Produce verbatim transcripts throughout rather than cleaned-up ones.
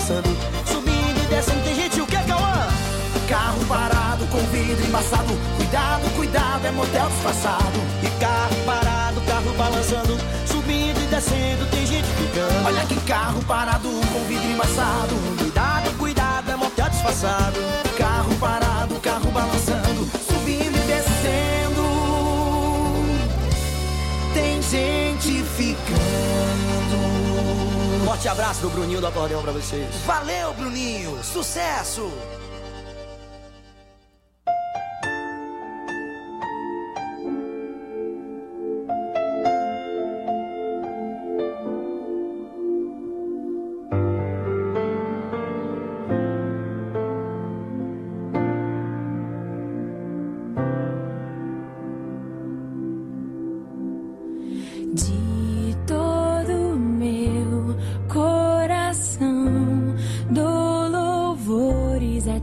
balançando, subindo e descendo. Tem gente, o que, Cauã? Carro parado com vidro embaçado, cuidado, cuidado, é motel disfarçado. E carro parado, carro balançando, subindo e descendo, tem gente ficando. Olha que carro parado com vidro embaçado, cuidado, cuidado, é motel disfarçado. Carro parado, carro balançando, subindo e descendo, tem gente ficando. Forte abraço do Bruninho do Acordeão pra vocês. Valeu, Bruninho, sucesso! De todo meu coração dou louvores a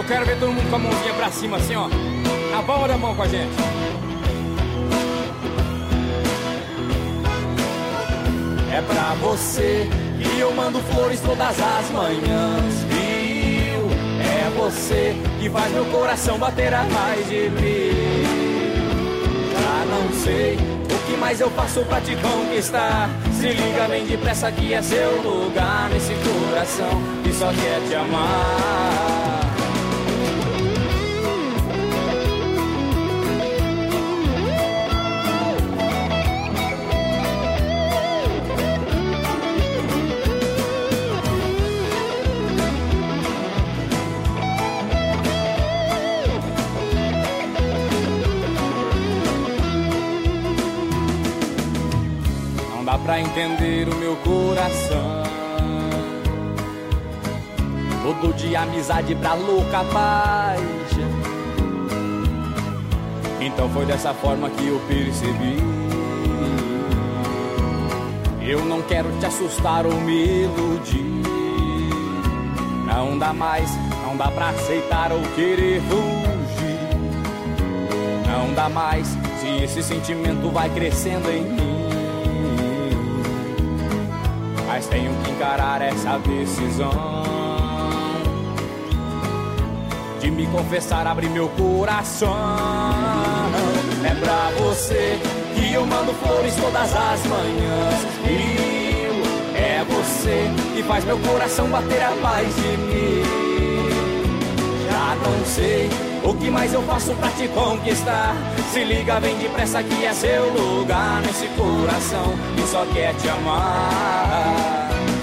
Eu quero ver todo mundo com a mãozinha pra cima assim, ó. A palma da mão com a gente. É pra você que eu mando flores todas as manhãs, viu? É você que faz meu coração bater atrás de mim. Já não sei o que mais eu faço pra te conquistar. Se liga bem depressa que é seu lugar nesse coração que só quer te amar. Pra entender o meu coração, todo de amizade pra louca paz. Então foi dessa forma que eu percebi. Eu não quero te assustar ou me iludir. Não dá mais, não dá pra aceitar ou querer fugir. Não dá mais se esse sentimento vai crescendo em mim. Mas tenho que encarar essa decisão de me confessar, abrir meu coração. É pra você que eu mando flores todas as manhãs, viu? É você que faz meu coração bater a paz de mim. Já não sei o que mais eu faço pra te conquistar. Se liga bem depressa que é seu lugar nesse coração que só quer te amar.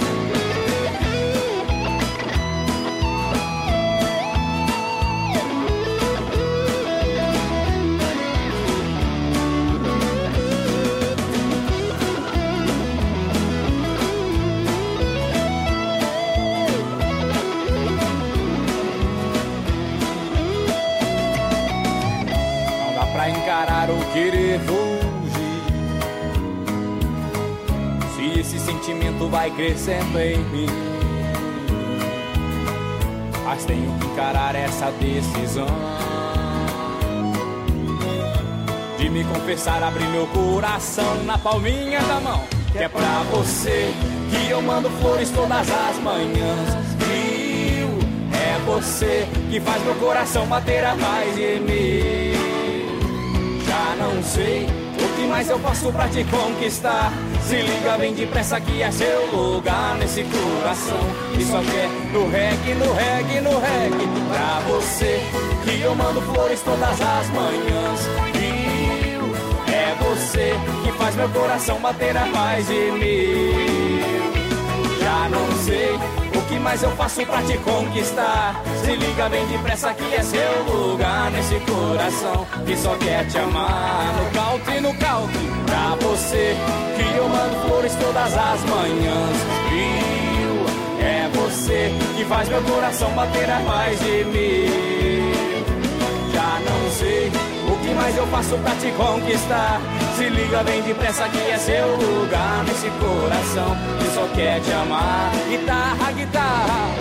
Encarar ou querer fugir, se esse sentimento vai crescendo em mim. Mas tenho que encarar essa decisão de me confessar, abrir meu coração na palminha da mão. Que é pra você que eu mando flores todas as manhãs, viu? É você que faz meu coração bater atrás de mim. Já não sei o que mais eu faço pra te conquistar. Se liga bem depressa que é seu lugar nesse coração que só quer no reggae, no reggae, no reggae. Pra você que eu mando flores todas as manhãs, viu? É você que faz meu coração bater a paz de mim. Já não sei o que mais eu faço pra te conquistar. Se liga bem depressa que é seu lugar nesse coração que só quer te amar. No country, no country. Pra você que eu mando flores todas as manhãs, viu? É você que faz meu coração bater a paz de mim. Já não sei o que mais eu faço pra te conquistar. Se liga bem depressa que é seu lugar nesse coração que só quer te amar. Guitarra, guitarra.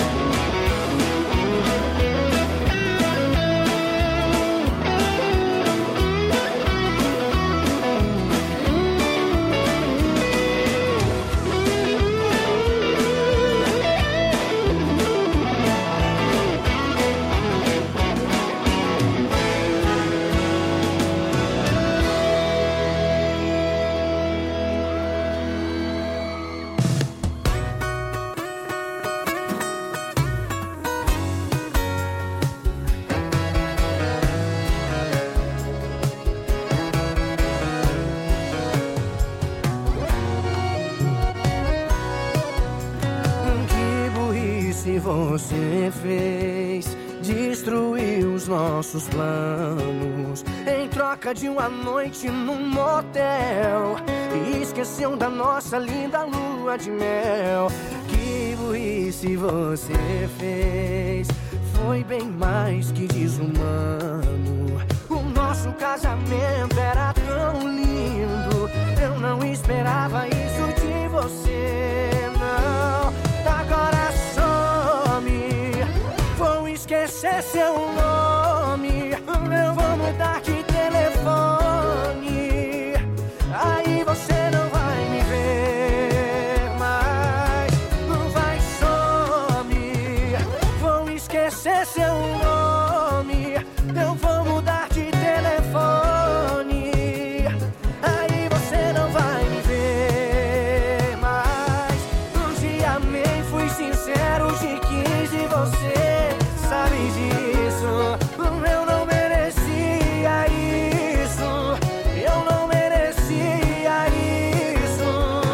Você fez, destruiu os nossos planos em troca de uma noite num motel e esqueceu da nossa linda lua de mel. Que burrice você fez, foi bem mais que desumano. O nosso casamento era tão lindo, eu não esperava isso de você, não. Agora some, vou esquecer esquecer seu nome, eu vou mudar de telefone. Aí você não vai me ver mais, não vai some. Vou esquecer seu nome, eu vou mudar de telefone. Aí você não vai me ver mais. Te amei, fui sincero, te quis e você sabe disso. Eu não merecia isso, eu não merecia isso.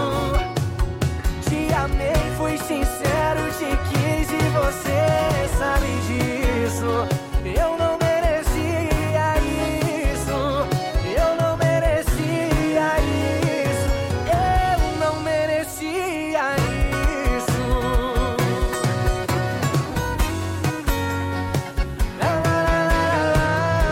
Te amei, fui sincero, te quis e você sabe disso. Eu não merecia isso, eu não merecia isso, eu não merecia isso. La, la, la, la,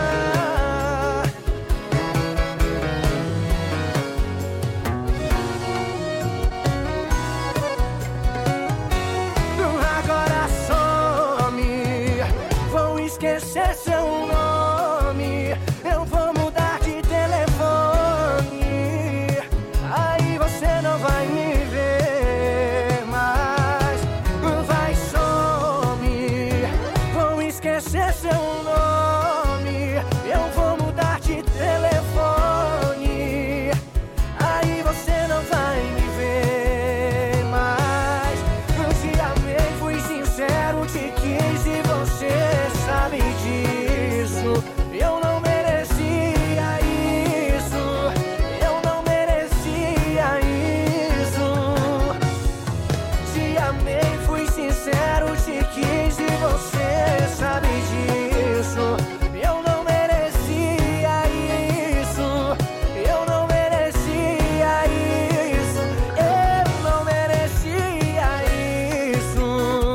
Agora some, vou esquecer seu nome, eu vou mudar de telefone. Aí você não vai me ver mais, vai some. Vou esquecer seu nome, eu vou mudar de telefone. Aí você não vai me ver mais. Te amei, fui sincero, te quis e você sabe disso. Eu não merecia isso, eu não merecia isso. Te amei, fui sincero, te quis e você sabe disso. Eu não merecia isso, eu não merecia isso, eu não merecia isso.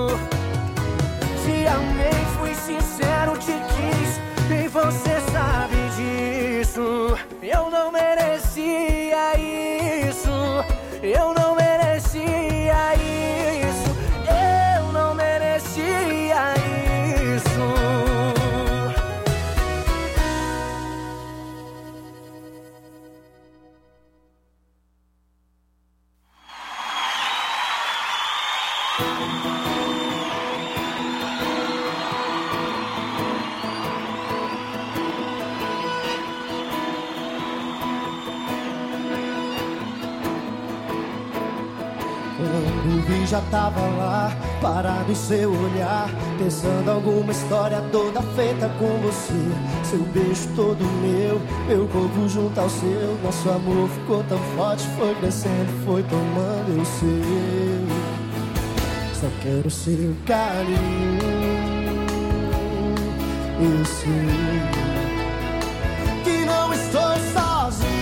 Te amei, fui sincero, te quis e você sabe disso. Eu não merecia isso, eu não merecia isso, eu não merecia isso. Quando vi já tava lá, parado em seu olhar, pensando alguma história toda feita com você. Seu beijo todo meu, meu corpo junto ao seu. Nosso amor ficou tão forte, foi crescendo, foi tomando eu sei. Só quero seu carinho, eu sei que não estou sozinho.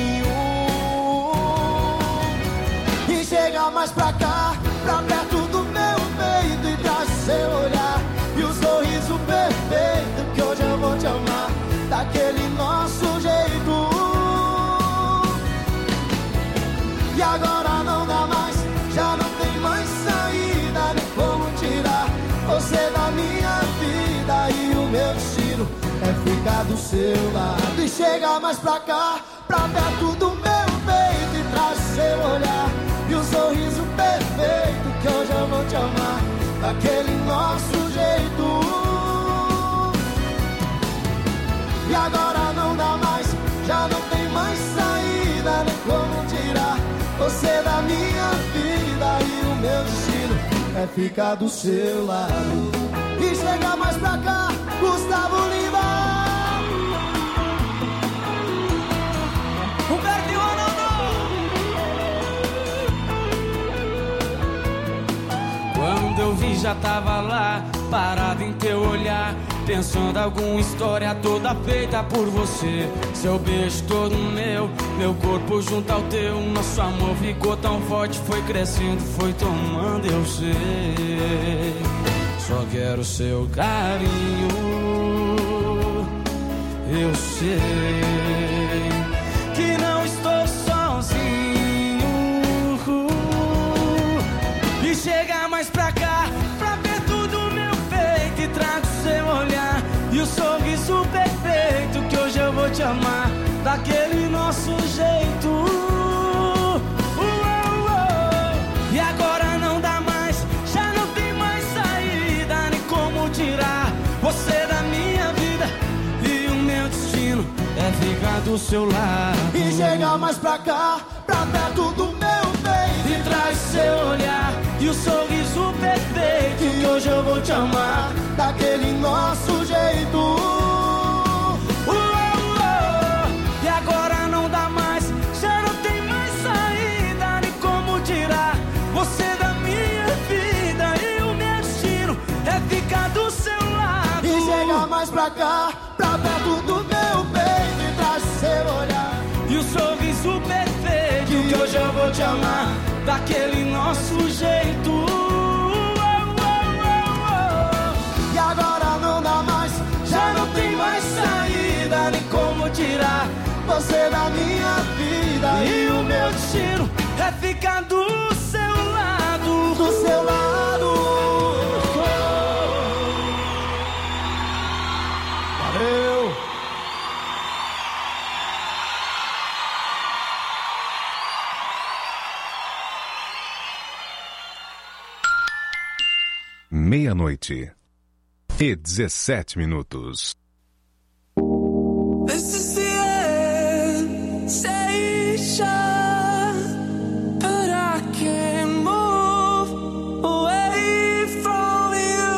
E chega mais pra cá, pra perto do meu peito e traz o seu olhar e o sorriso perfeito que hoje eu vou te amar daquele nosso jeito. E agora não dá mais, já não tem mais saída, nem como tirar você da minha vida. E o meu destino é ficar do seu lado. E chega mais pra cá, pra perto do meu peito e traz o seu olhar e o sorriso perfeito que hoje eu vou te amar daquele nosso jeito. E agora não dá mais, já não tem mais saída, nem como tirar você da minha vida. E o meu destino é ficar do seu lado. E chega mais pra cá, Gustavo Lima. Humberto e Ronaldo. Quando eu vi já tava lá, parado em teu olhar, pensando alguma história toda feita por você. Seu beijo todo meu, meu corpo junto ao teu. Nosso amor ficou tão forte, foi crescendo, foi tomando eu sei. Só quero seu carinho, eu sei que não estou sozinho. E chega mais pra cá, pra perto do meu peito e trago seu e o sorriso perfeito que hoje eu vou te amar daquele nosso jeito. Uou, uou. E agora não dá mais, já não tem mais saída, nem como tirar você da minha vida. E o meu destino é ficar do seu lado e chegar mais pra cá, pra perto do meu peito, e traz seu olhar e o sorriso perfeito que hoje eu vou te amar daquele nosso jeito. Uou, uou. E agora não dá mais, já não tem mais saída, nem como tirar você da minha vida. E o meu destino é ficar do seu lado e chegar mais pra cá, pra perto do meu peito, e traz seu olhar e o sorriso perfeito que, que hoje eu vou te amar daquele nosso jeito. Uou, uou, uou. E agora não dá mais, já não tem mais saída, nem como tirar você da minha vida. E o meu destino é ficar do seu lado, do seu lado. Valeu! Meia-noite e dezessete minutos. This is the end station, but I can't move away from you.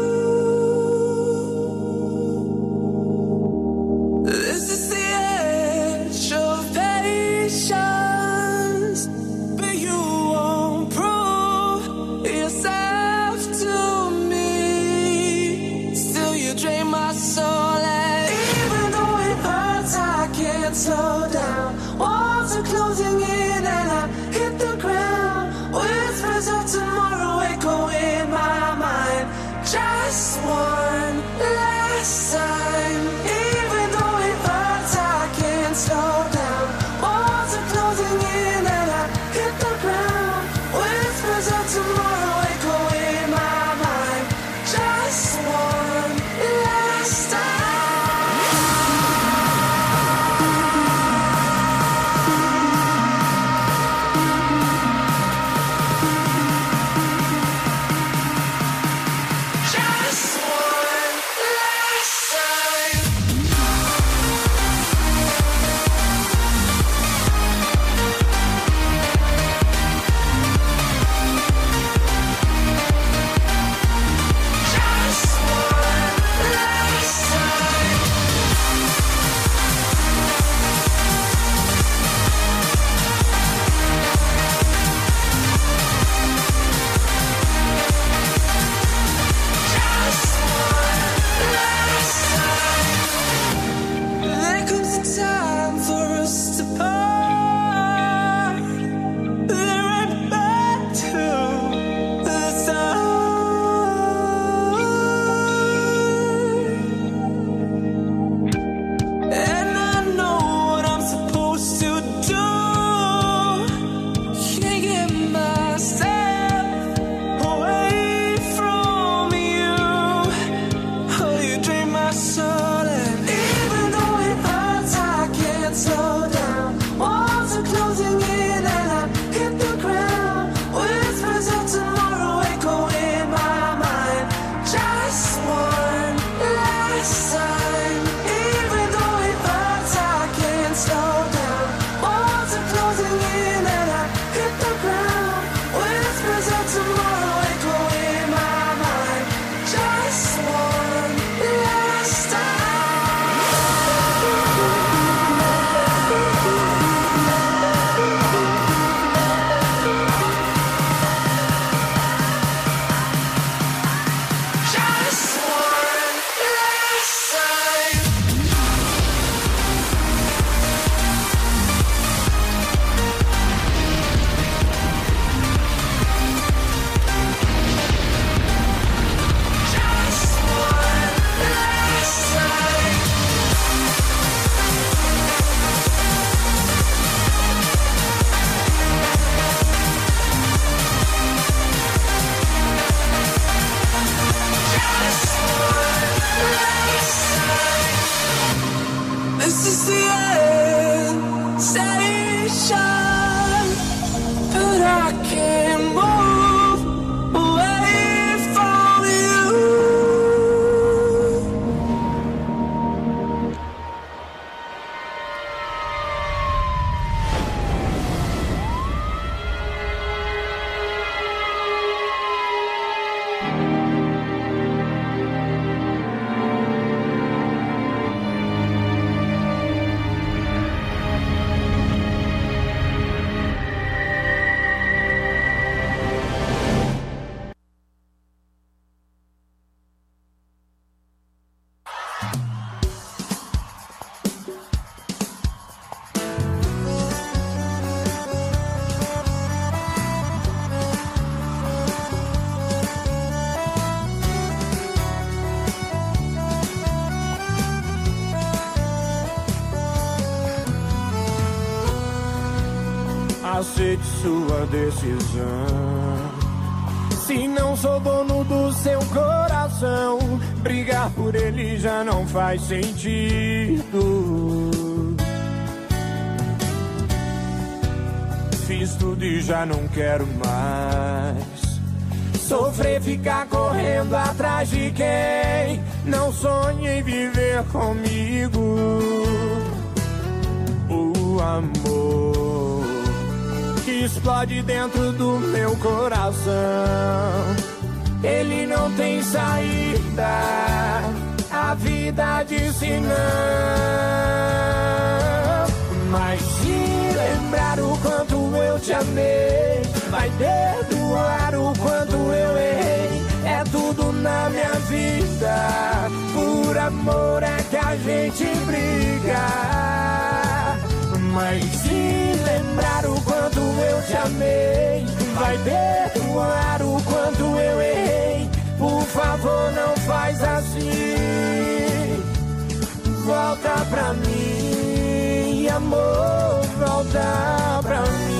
This is the edge of patience, but you won't prove yourself to me. Still you drain my soul, and even though it hurts, I can't slow down. Walls are closing aceite sua decisão. Se não sou dono do seu coração, brigar por ele já não faz sentido. Fiz tudo e já não quero mais sofrer, ficar correndo atrás de quem não sonha em viver comigo. O amor que explode dentro do meu coração, ele não tem saída, a vida disse não. Mas se lembrar o quanto eu te amei, vai perdoar o quanto eu errei. É tudo na minha vida, por amor é que a gente briga. Mas se lembrar o quanto eu te amei, vai perdoar o quanto eu errei. Por favor, não faz assim. Volta pra mim, amor, volta pra mim.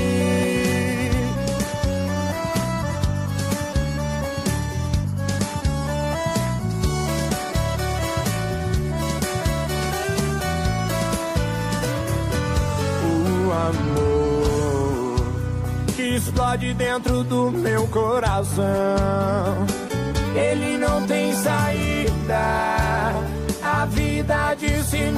Amor que explode dentro do meu coração, ele não tem saída, a vida disse não.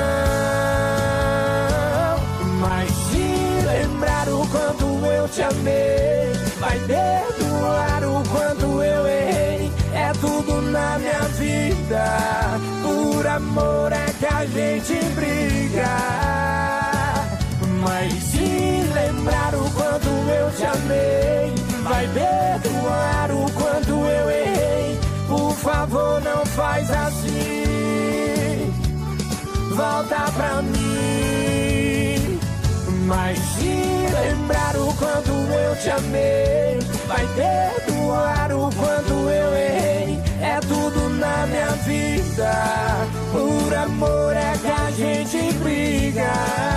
Mas se lembrar o quanto eu te amei, vai perdoar o quanto eu errei. É tudo na minha vida, por amor é que a gente briga. Mas se lembrar o quanto eu te amei, vai perdoar o quanto eu errei. Por favor, não faz assim. Volta pra mim. Mas se lembrar o quanto eu te amei, vai perdoar o quanto eu errei. É tudo na minha vida, por amor é que a gente briga.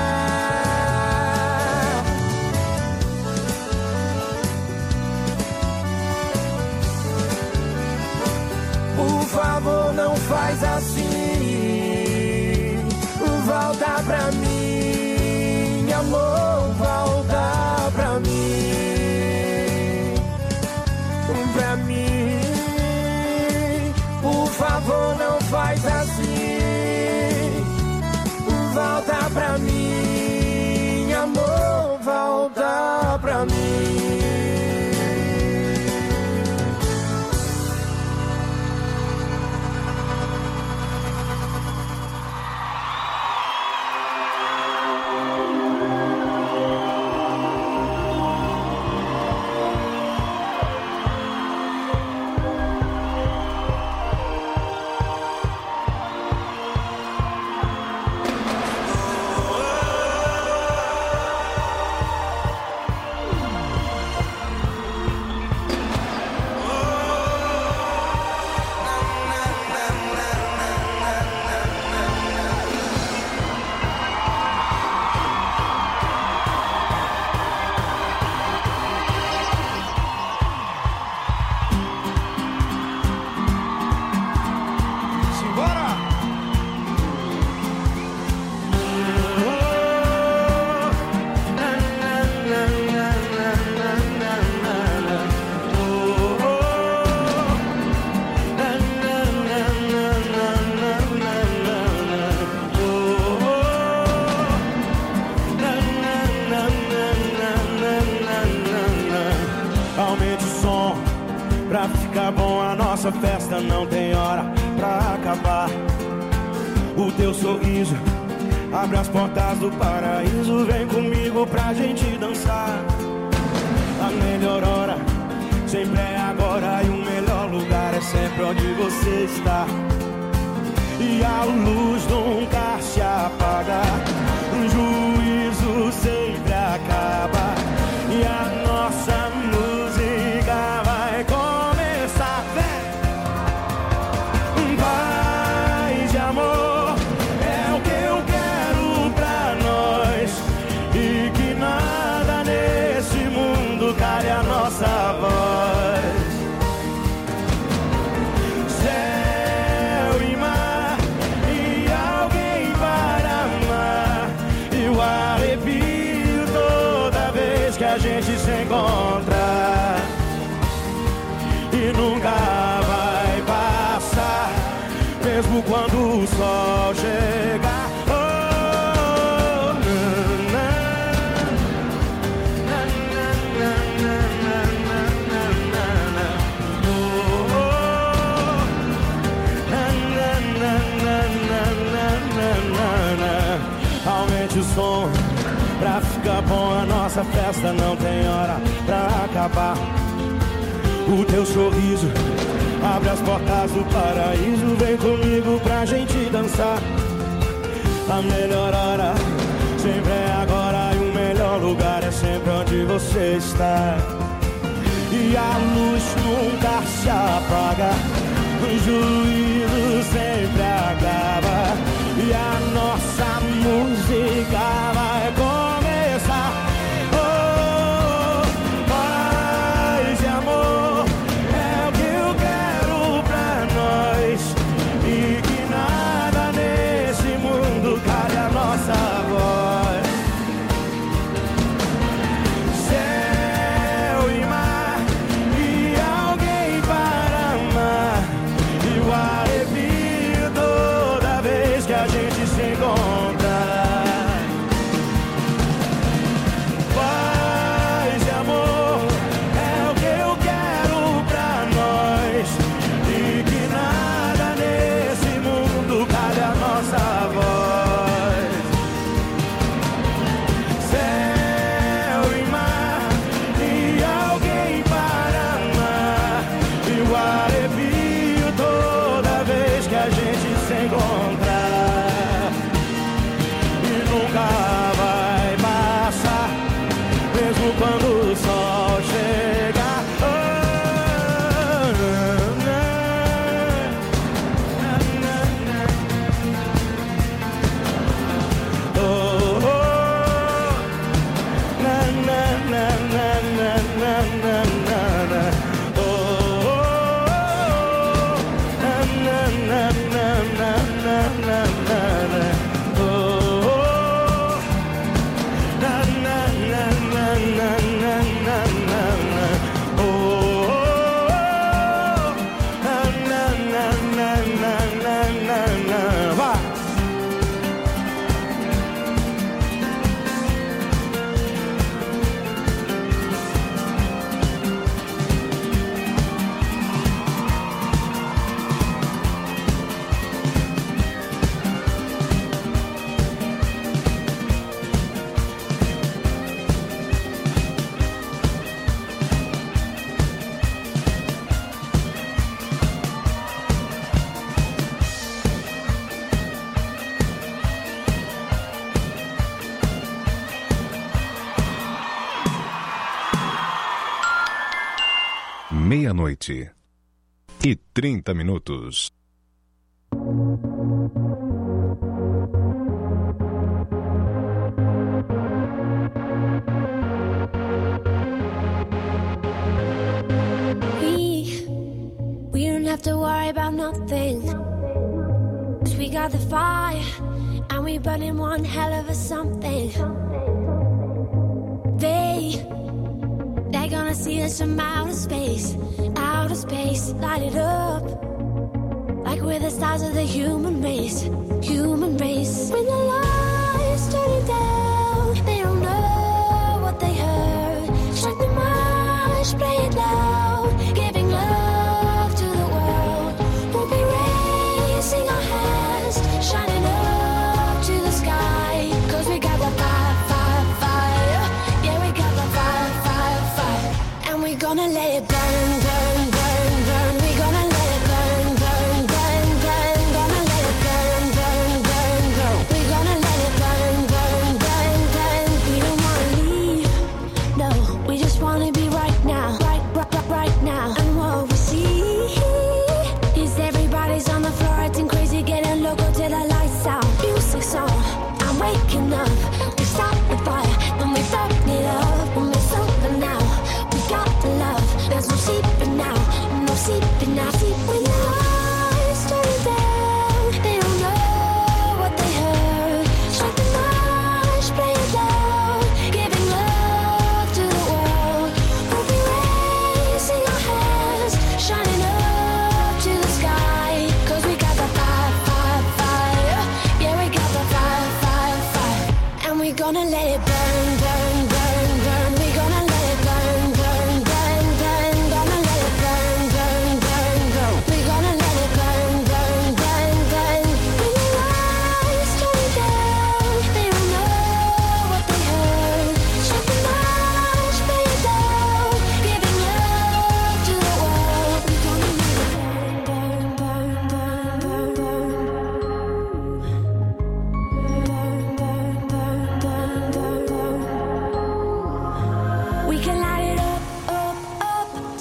Por favor, não faz assim. Volta pra mim, amor, volta pra mim. Pra mim, por favor, não faz assim. Volta pra mim, amor, volta pra mim. Nossa festa não tem hora pra acabar. O teu sorriso abre as portas do paraíso. Vem comigo pra gente dançar. A melhor hora sempre é agora, e o melhor lugar é sempre onde você está. E a luz nunca se apaga, o juízo sempre acaba, e a nossa música vai começar. Paz de amor é o que eu quero pra nós, e que nada nossa voz. Céu e mar e alguém para amar. E o arrepio toda vez que a gente se encontra. E nunca vai passar, mesmo quando o sol chegar. Aumente o som pra ficar bom. A nossa festa não tem hora pra acabar. O teu sorriso abre as portas do paraíso. Vem comigo pra gente dançar. A melhor hora sempre é agora. E o melhor lugar é sempre onde você está. E a luz nunca se apaga, o juízo sempre acaba. E a nossa música vai começar. Oh, paz e amor é o que eu quero pra nós. E que nada nesse mundo cale a nossa voz. Céu e mar e alguém para amar. E o arrepio toda vez que a gente se encontra. Paz e amor é o que eu quero pra nós. E que nada nesse mundo cale a nossa voz. Céu e mar e alguém para amar. E o arrepio toda vez que a gente se encontra. E nunca vai passar, mesmo quando o sol chegar. Oh, oh, oh. Na, na, na, na, na, na, na, na, na. Oh, oh, oh. Na, na, na, na, na, na, na, na. Oh, oh. Na, na, na, na, na, na, na, na. Oh, oh. Na, na, na, na, na, na, na. Vai! Meia-noite e trinta minutos. We, we don't have to worry about nothing. 'Cause we got the fire and we burning one hell of a something. They, they're gonna see us from outer space, outer space, light it up. Like we're the stars of the human race, human race. When the lights turning down, they don't know what they heard. Strike the march, play it loud, giving love to the world. We'll be raising our hands, shining up to the sky. 'Cause we got the fire, fire, fire. Yeah, we got the fire, fire, fire. And we're gonna let it burn, burn, burn, burn. We're gonna let it burn, burn, burn, burn. Gonna let it burn, burn, burn, burn. We're gonna let it burn, burn, burn, burn. We don't wanna leave, no. We just wanna be right now, right, right, right, right now. And what we see is everybody's on the floor acting crazy, getting loco till the lights out. Music's on, I'm waking up. We start the fire, then we burn it up. We'll miss something now. We got the love.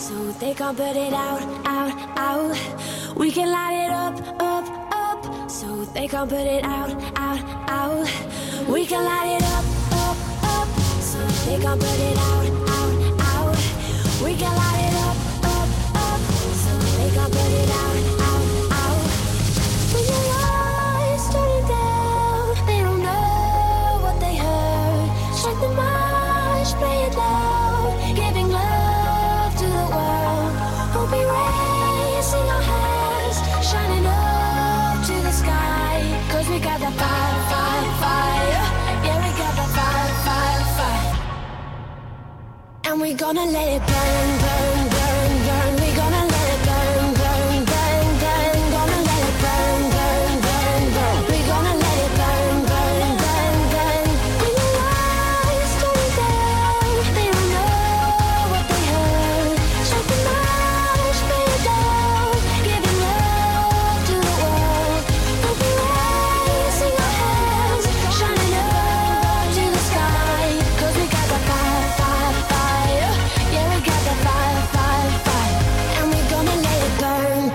so they can't put it out, out, out. We can light it up, up, up, so they can't put it out, out, out. We can light it up, up, up, so they can't put it out, out, out. We can light it up, up, up, so they can't put it out, out, out. When your lights turning down, they don't know what they heard. Strike the march, play it loud, giving love to the world. We'll be raising our hands, shining up to the sky. Cause we got that fire, fire, fire. Yeah, we got that fire, fire, fire. And we gonna let it burn, burn, burn, burn. We gonna let it burn, burn, burn, burn. Gonna let it burn, burn, burn, burn. We gonna let it burn, burn, burn, burn. When your lights turn down, they don't know what they heard. Strike the march, play it loud, giving love to the world. We'll be raising our hands, shining up to the sky. Cause we got that fire, fire, fire. Yeah, we got that fire, fire, fire. And we gonna let it burn.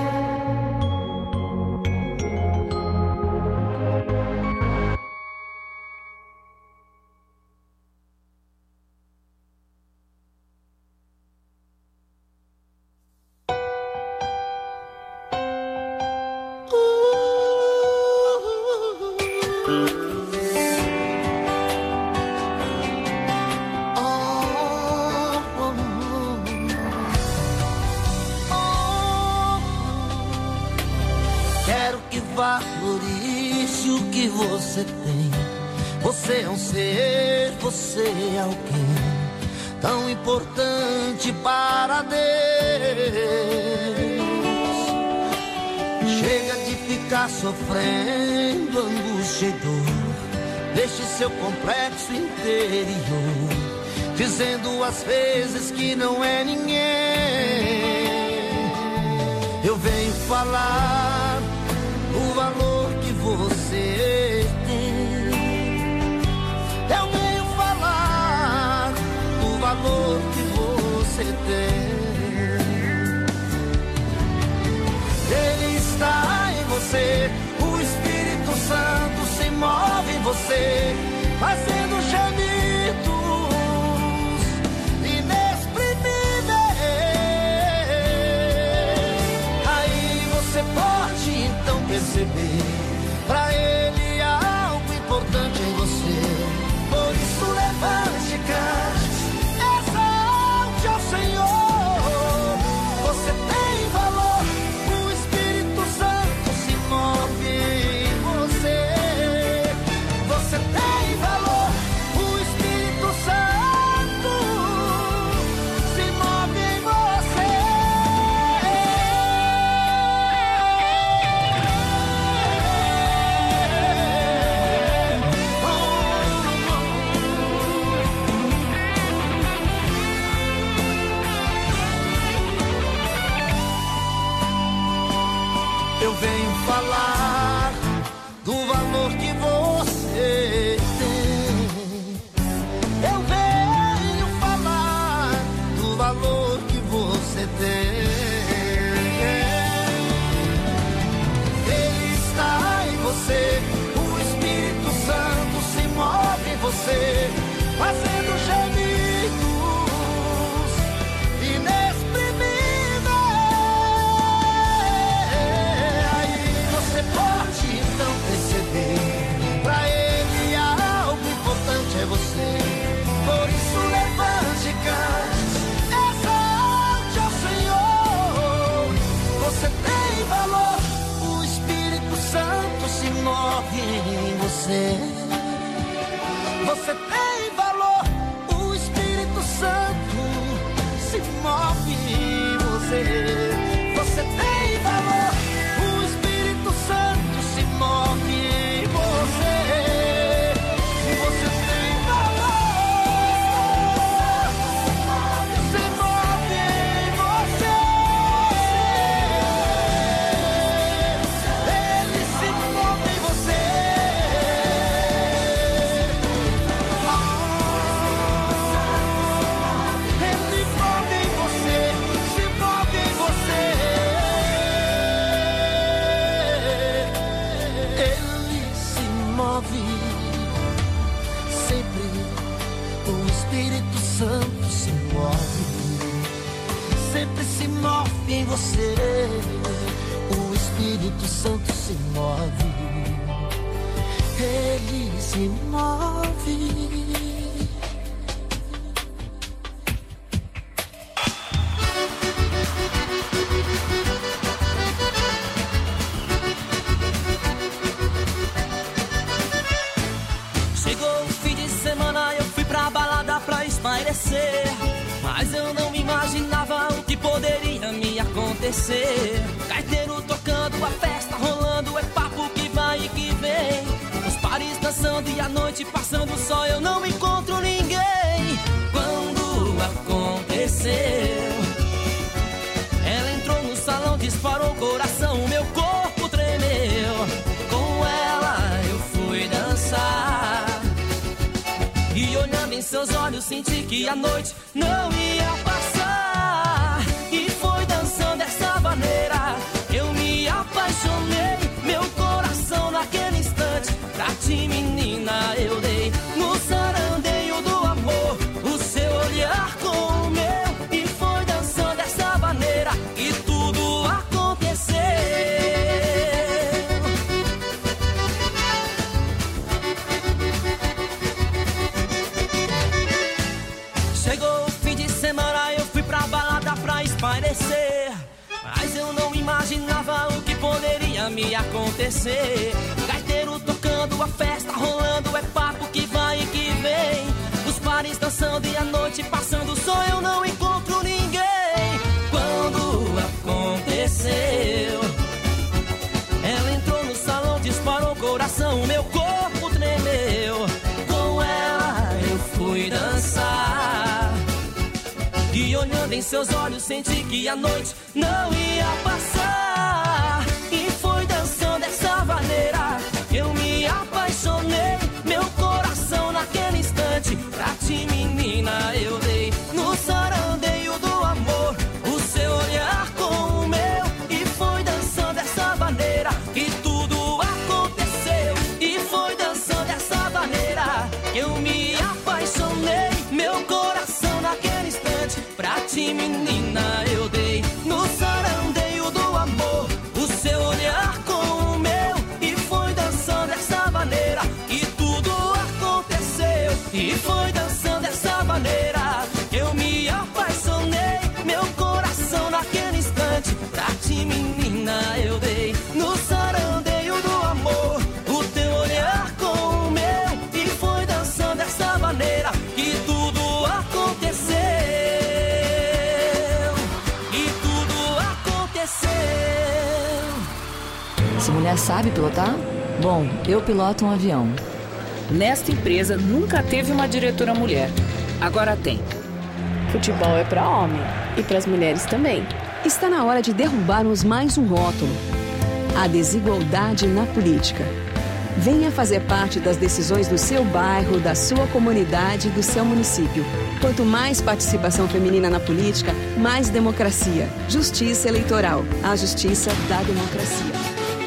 Quero que valorize o que você tem. Você é um ser, você é alguém tão importante para Deus. Chega de ficar sofrendo angústia e dor. Deixe seu complexo interior, dizendo às vezes que não é ninguém. Eu venho falar o valor que você tem. Eu venho falar o valor que você tem. Ele está em você, o Espírito Santo se move em você, fazendo gemidos inexprimíveis. Aí você pode então perceber, pra ele há algo importante em você. Por isso levante e cante, exalte ao Senhor. Você tem valor, o Espírito Santo se move em você. Você tem valor, o Espírito Santo se move em você. Eu venho falar do valor que você tem. Eu venho falar do valor que você tem. Ele está em você, o Espírito Santo se move em você, fazendo gemidos inexprimíveis. Aí você pode então perceber, pra ele há algo importante é você. Por isso levante e cante, exalte ao Senhor. Você tem valor, o Espírito Santo se move em você. Você tem valor, o Espírito Santo se move em você. Você tem valor, o Espírito Santo se move em você. Você tem valor, se move em você. Ele se move em você. Ele move em você. Se sempre se move em você. O Espírito Santo se move, ele se move. Chegou o fim de semana, eu fui pra balada pra espairecer, mas eu não imaginava o que poderia me acontecer. Gaiteiro tocando, a festa rolando, é papo que vai e que vem. Os pares dançando e a noite passando, só eu não encontro ninguém. Quando aconteceu, ela entrou no salão, disparou o coração, meu corpo tremeu. Com ela eu fui dançar e olhando em seus olhos senti que a noite não ia passar. E foi dançando dessa maneira que eu me apaixonei. Meu coração naquele instante pra ti, menina, eu dei. No sarandeio do amor, o seu olhar com o meu. E foi dançando dessa maneira que tudo aconteceu. Chegou o fim de semana, eu fui pra balada pra espairecer, mas eu não imaginava o que poderia me acontecer. Gaiteiro tocando, a festa rolando, é papo que vai e que vem. Os pares dançando e a noite passando, só eu não encontro ninguém. Quando aconteceu, ela entrou no salão, disparou o coração, meu corpo tremeu. Com ela eu fui dançar e olhando em seus olhos senti que a noite não ia passar. E foi dançando dessa maneira que eu me apaixonei. Meu coração naquele instante pra ti, menina, eu dei. No sarandeio do amor, o seu olhar com o meu. E foi dançando dessa maneira que tudo aconteceu. E foi dançando dessa maneira que eu me apaixonei. Meu coração naquele instante pra ti, menina, eu dei. No sarandeio do amor, o seu olhar com o meu. E foi dançando dessa maneira que tudo aconteceu. E foi dançando dessa maneira que eu me apaixonei. Meu coração naquele instante pra ti, menina, eu dei. No sarandeio do amor, o teu olhar com o meu. E foi dançando dessa maneira que tudo aconteceu. E tudo aconteceu. Essa mulher sabe pilotar? Bom, eu piloto um avião. Nesta empresa nunca teve uma diretora mulher. Agora tem. Futebol é para homem e para as mulheres também. Está na hora de derrubarmos mais um rótulo: a desigualdade na política. Venha fazer parte das decisões do seu bairro, da sua comunidade, do seu município. Quanto mais participação feminina na política, mais democracia. Justiça Eleitoral. A justiça da democracia.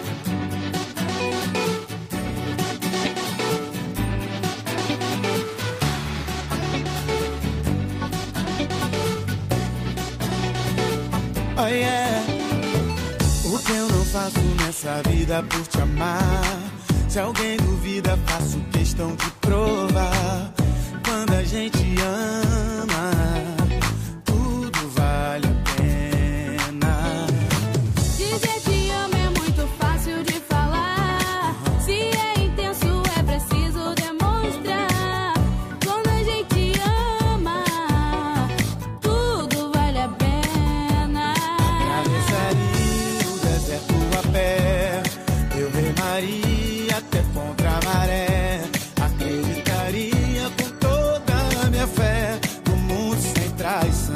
Oh yeah. O que eu não faço nessa vida por te amar? Se alguém duvida, faço questão de provar. Quando a gente ama, tudo vale a pena. Dizer te amo é muito fácil de falar. Se é intenso, é preciso demonstrar. Quando a gente ama, tudo vale a pena. Atravessaria o deserto a pé, eu remaria até contra a maré. Acreditaria com toda a minha fé no mundo sem traição.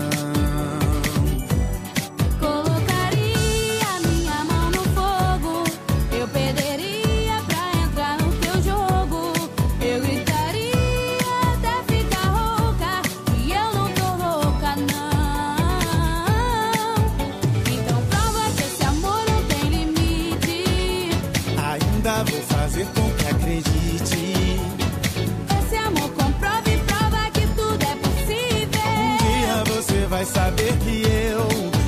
Colocaria minha mão no fogo, eu perderia pra entrar no teu jogo. Eu gritaria até ficar rouca, e eu não tô louca não. Então prova que esse amor não tem limite. Ainda vou fazer com que acredite. Esse amor comprova e prova que tudo é possível. Um dia você vai saber que eu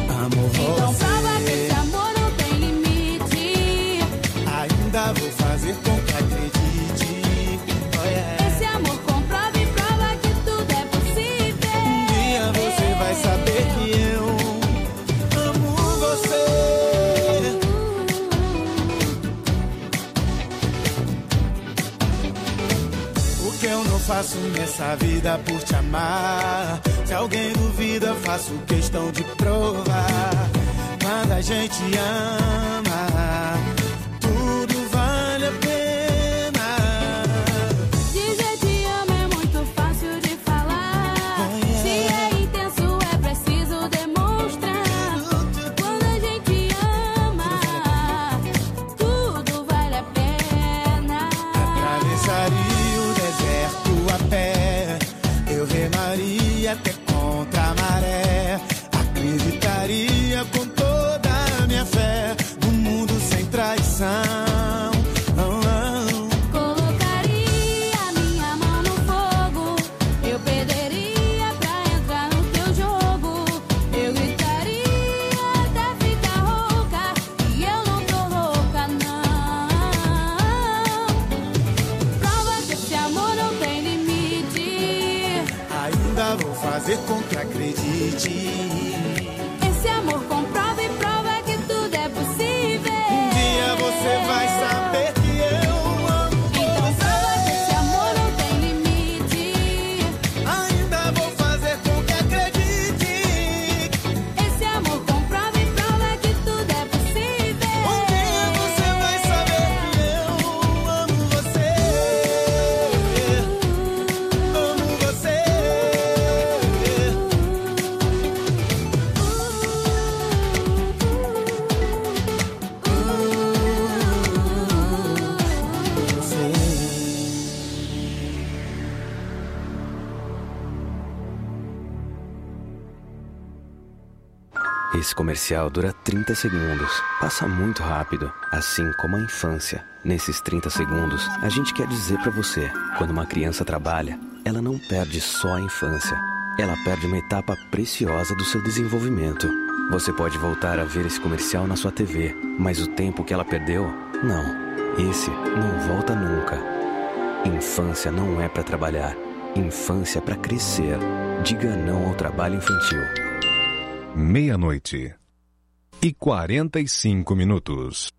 faço nessa vida por te amar. Se alguém duvida, faço questão de provar. Quando a gente ama, tudo vale a pena. Dizer te amo é muito fácil de falar. Oh, yeah. Se é intenso, é preciso demonstrar. Quando a gente ama, tudo vale a pena. Atravessaria o deserto a pé, eu remaria até contra a maré. Acreditaria com toda a minha fé no mundo sem traição. Oh, oh. Colocaria minha mão no fogo, eu perderia pra entrar no teu jogo. Eu gritaria até ficar rouca, e eu não tô louca, não. Prova que esse amor não tem limite. Ainda vou fazer com que acredite. Esse amor comprova e prova que tudo é possível. Um dia você vai saber que eu amo Então você. prova que esse amor não tem limite. Ainda vou fazer com que acredite. Esse amor comprova e prova que tudo é possível. Um dia você vai saber que eu amo você. Amo você. Esse comercial dura trinta segundos. Passa muito rápido, assim como a infância. Nesses trinta segundos, a gente quer dizer pra você, quando uma criança trabalha, ela não perde só a infância. Ela perde uma etapa preciosa do seu desenvolvimento. Você pode voltar a ver esse comercial na sua T V, mas o tempo que ela perdeu, não. Esse não volta nunca. Infância não é pra trabalhar. Infância é pra crescer. Diga não ao trabalho infantil. Meia-noite e quarenta e cinco minutos.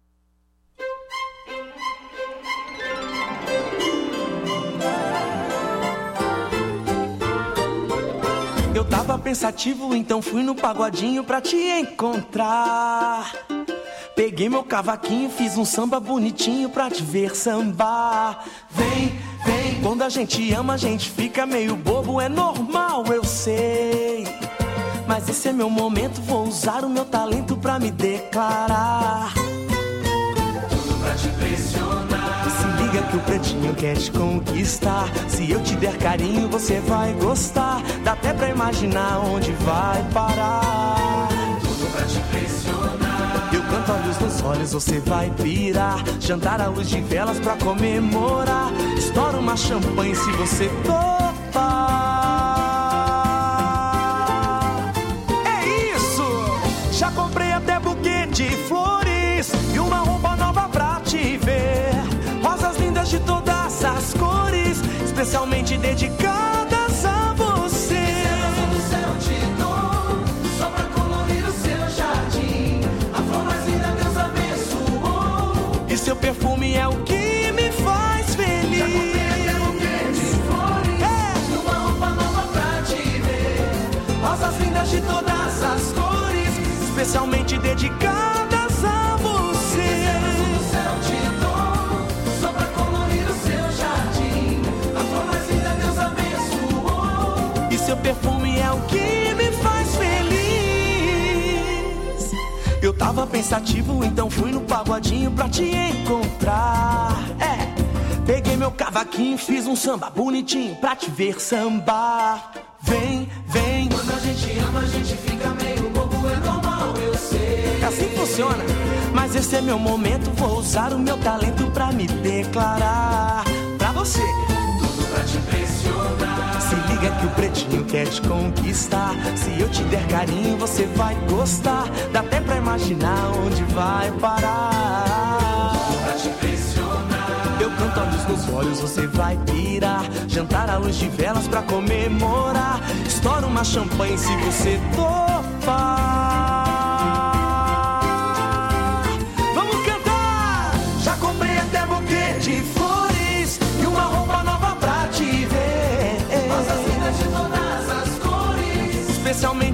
Eu tava pensativo, então fui no pagodinho pra te encontrar. Peguei meu cavaquinho, fiz um samba bonitinho pra te ver sambar. Vem, vem, quando a gente ama a gente fica meio bobo, é normal, eu sei. Mas esse é meu momento, vou usar o meu talento pra me declarar. Tudo pra te impressionar. Se liga que o pretinho quer te conquistar. Se eu te der carinho, você vai gostar. Dá até pra imaginar onde vai parar. Tudo pra te impressionar. Eu canto a luz nos olhos, você vai pirar. Jantar à luz de velas pra comemorar. Estoura uma champanhe se você topar. Já comprei até buquê de flores e uma roupa nova pra te ver. Rosas lindas de todas as cores, especialmente dedicadas a você. Estrelas do céu te dou, só pra colorir o seu jardim. A flor mais linda Deus abençoou, e seu perfume é o que me faz feliz. Já comprei até buquê de flores é. E uma roupa nova pra te ver. Rosas lindas de todas as cores, especialmente dedicadas a você. Estrelas do céu te dou, só pra colorir o seu jardim. A flor mais linda Deus abençoou, e seu perfume é o que me faz feliz. Eu tava pensativo, então fui no pagodinho pra te encontrar. É, peguei meu cavaquinho, fiz um samba bonitinho pra te ver sambar. Vem, vem. Quando a gente ama, a gente fica meio bobo, é normal, eu sei. Assim funciona, mas esse é meu momento, vou usar o meu talento pra me declarar. Pra você, tudo pra te impressionar. Se liga que o pretinho quer te conquistar. Se eu te der carinho, você vai gostar. Dá até pra imaginar onde vai parar. Tudo pra te impressionar. Eu canto a luz nos olhos, você vai pirar. Jantar à luz de velas pra comemorar. Estoura uma champanhe se você topar. Vamos cantar! Já comprei até buquê de flores e uma roupa nova pra te ver.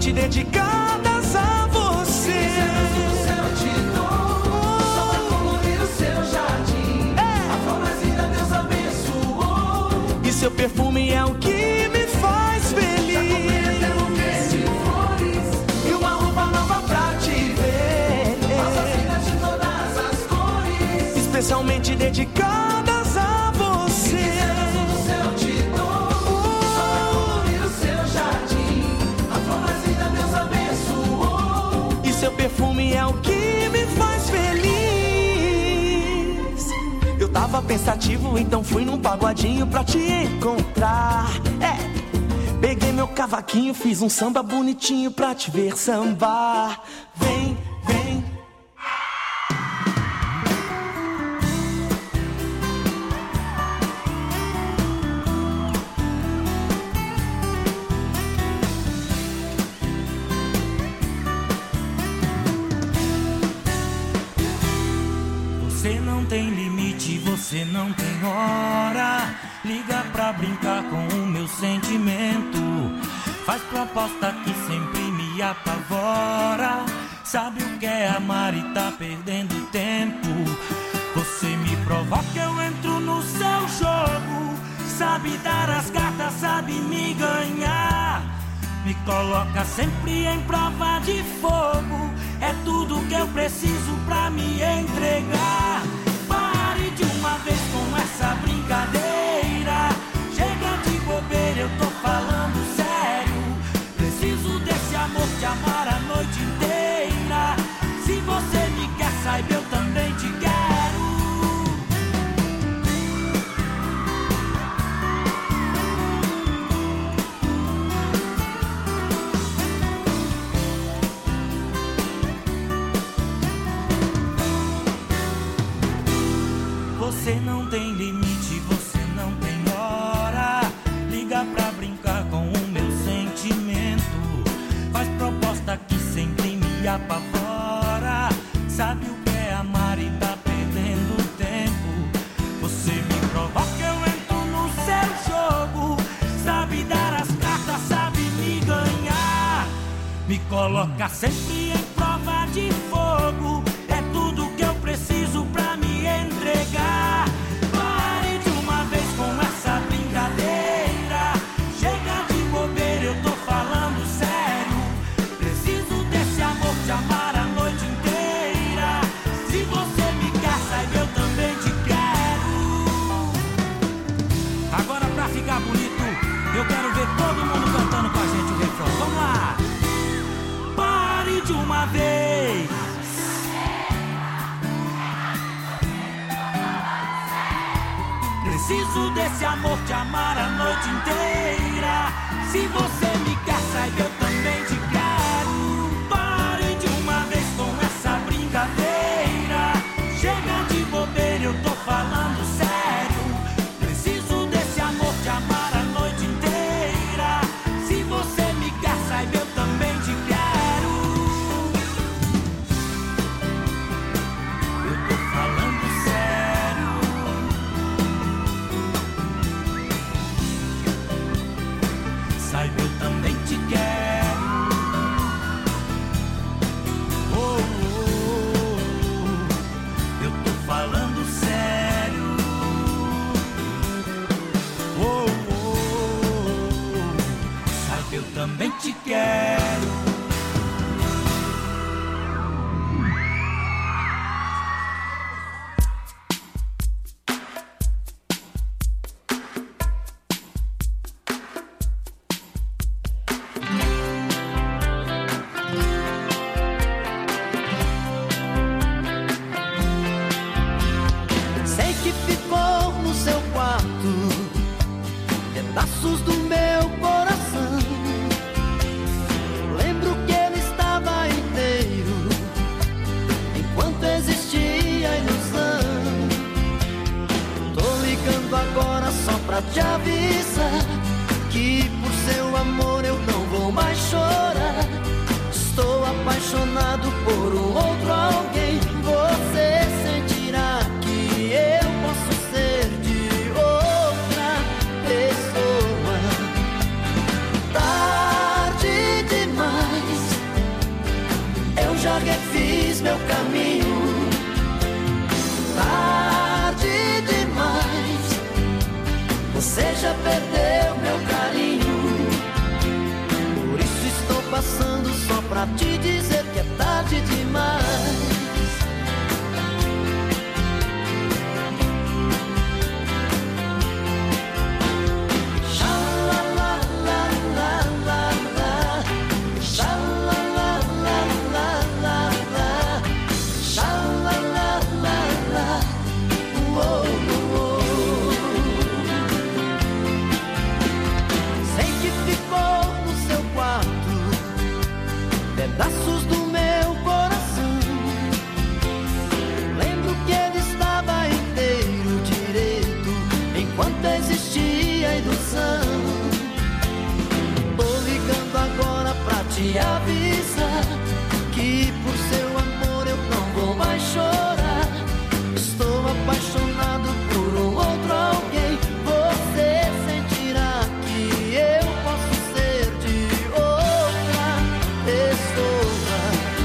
especialmente dedicadas a você. Do céu te dou, só pra colorir o seu jardim. É. A flor mais linda Deus abençoou. E seu perfume é o que me faz feliz. Já comprei até buquês de flores e uma roupa nova pra te ver. Rosas lindas de todas as cores, especialmente dedicadas a você. Do céu te dou, só pra colorir o seu jardim. A flor mais linda Deus abençoou. E seu perfume é o que me faz feliz. Eu tava pensativo, então fui num pagodinho pra te encontrar. É. Peguei meu cavaquinho, fiz um samba bonitinho pra te ver sambar. Vem, vem. Você não tem limite, você não tem hora. Liga pra brincar com o meu sentimento. Faz proposta que sempre me apavora. Sabe o que é amar e tá perdendo tempo. Você me provoca, eu entro no seu jogo. Sabe dar as cartas, sabe me ganhar. Me coloca sempre em prova de fogo. É tudo que eu preciso pra me entregar. Pare de uma vez com essa brincadeira. Chega de bobeira, eu tô falando sério. Preciso desse amor, te amar a noite inteira. Se você me quer, saiba, eu também te quero. Você não tem limite, você não tem hora. Liga pra brincar com o meu sentimento. Faz proposta que sempre me apavora. Sabe o que é amar e tá perdendo tempo. Você me provoca, eu entro no seu jogo. Sabe dar as cartas, sabe me ganhar. Me coloca sempre em prova de fogo. É tudo que eu preciso pra me entregar. Pare de uma vez com essa brincadeira. Chega de bobeira, eu tô falando sério. Preciso desse amor, te amar a noite inteira. Se você me quer, saiba, eu também te quero. Agora pra ficar bonito, eu quero ver todo mundo cantando com a gente o refrão. Vamos lá! Pare de uma vez. Preciso desse amor, te amar a noite inteira. Se você me quer, saiba, eu também te quero. Pare de uma vez com essa brincadeira. Chega de bobeira, eu tô falando sério. Preciso desse amor, te amar a noite inteira. Se você me quer, saiba, eu também te quero. Eu tô falando sério. Saiba, eu também te quero. Oh, oh, oh. Eu tô falando sério. Oh, oh, oh. Saiba, eu também te quero. Sei que ficou no seu quarto pedaços do meu coração. Lembro que ele estava inteiro enquanto existia ilusão. Tô ligando agora só pra te avisar que por seu amor eu não vou mais chorar. Estou apaixonado por um outro alguém. Você sentirá que eu posso ser de outra pessoa. Tarde demais já refiz meu caminho. Tarde demais, você já perdeu meu carinho. Por isso estou passando só pra te dizer que é tarde demais. Pedaços do meu coração. Lembro que ele estava inteiro direito enquanto existia ilusão. Tô ligando agora pra te avisar que por seu amor eu não vou mais chorar. Estou apaixonado por um outro alguém. Você sentirá que eu posso ser de outra pessoa.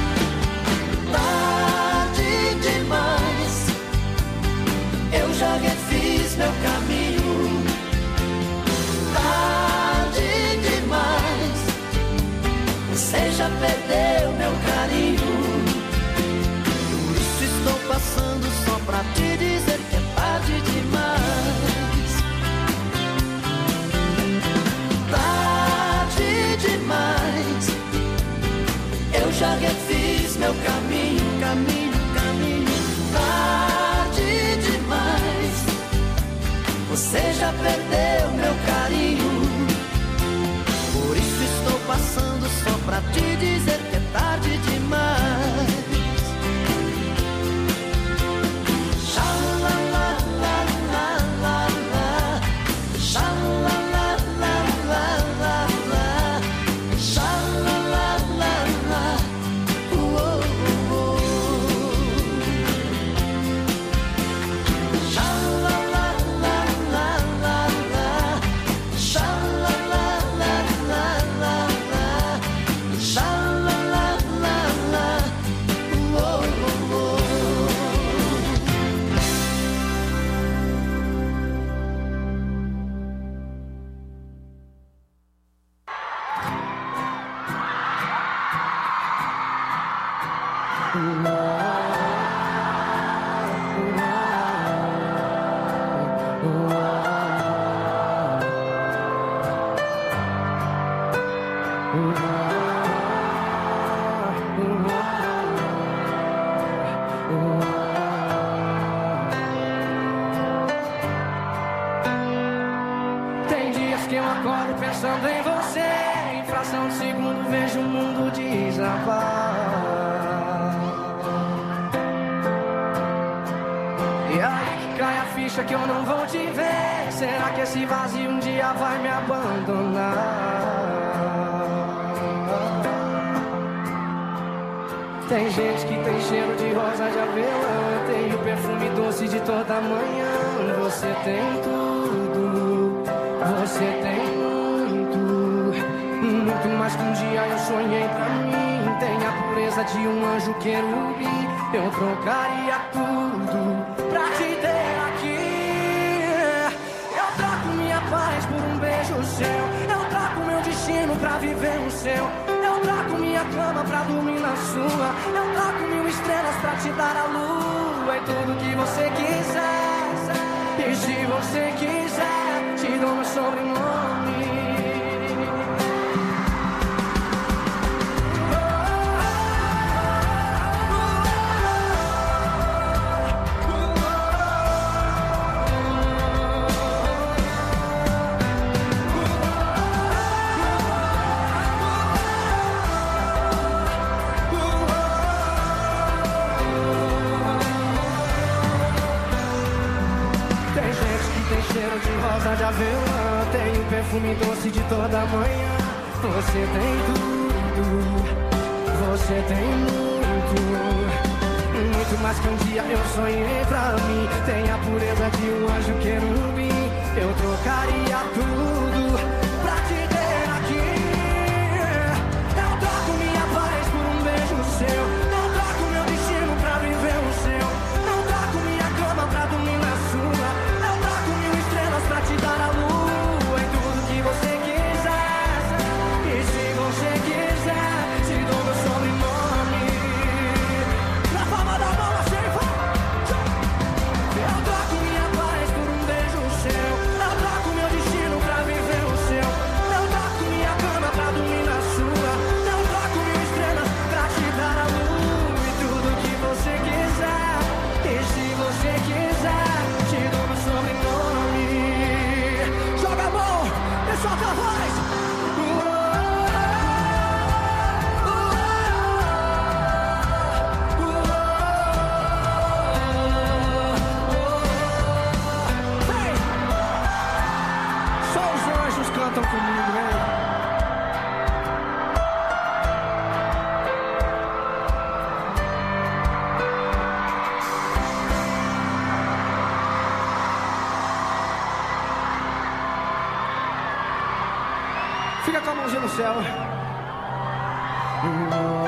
Tarde demais, eu já refiz meu caminho. Tarde demais, você já perdeu meu carinho. Por isso estou passando só pra te dizer que é tarde demais. Tarde demais, eu já refiz meu caminho, caminho, caminho. Tarde demais, você já perdeu meu carinho. Por isso estou passando só pra te dizer que é tarde demais. Tem dias que eu acordo pensando em você. Em fração de segundo vejo o mundo desabar. E aí que cai a ficha que eu não vou te ver. Será que esse vazio um dia vai me abandonar? Tem gente que tem cheiro de rosa de avelã. Eu tenho perfume doce de toda manhã. Você tem tudo, você tem muito, muito mais que um dia eu sonhei pra mim. Tem a pureza de um anjo querubim. Eu trocaria tudo pra te ter aqui. Eu troco minha paz por um beijo seu. Eu troco meu destino pra viver no seu. Eu troco minha cama pra dormir na sua. Eu troco mil estrelas pra te dar a lua. E tudo que você quiser. E se você quiser, te dou meu sobrenome. Cheiro de rosa de avelã. Tem o perfume doce de toda manhã. Você tem tudo, você tem muito, muito mais que um dia eu sonhei pra mim. Tem a pureza de um anjo querubim. Eu trocaria tudo pra te ter aqui. Eu troco minha paz por um beijo seu. céu.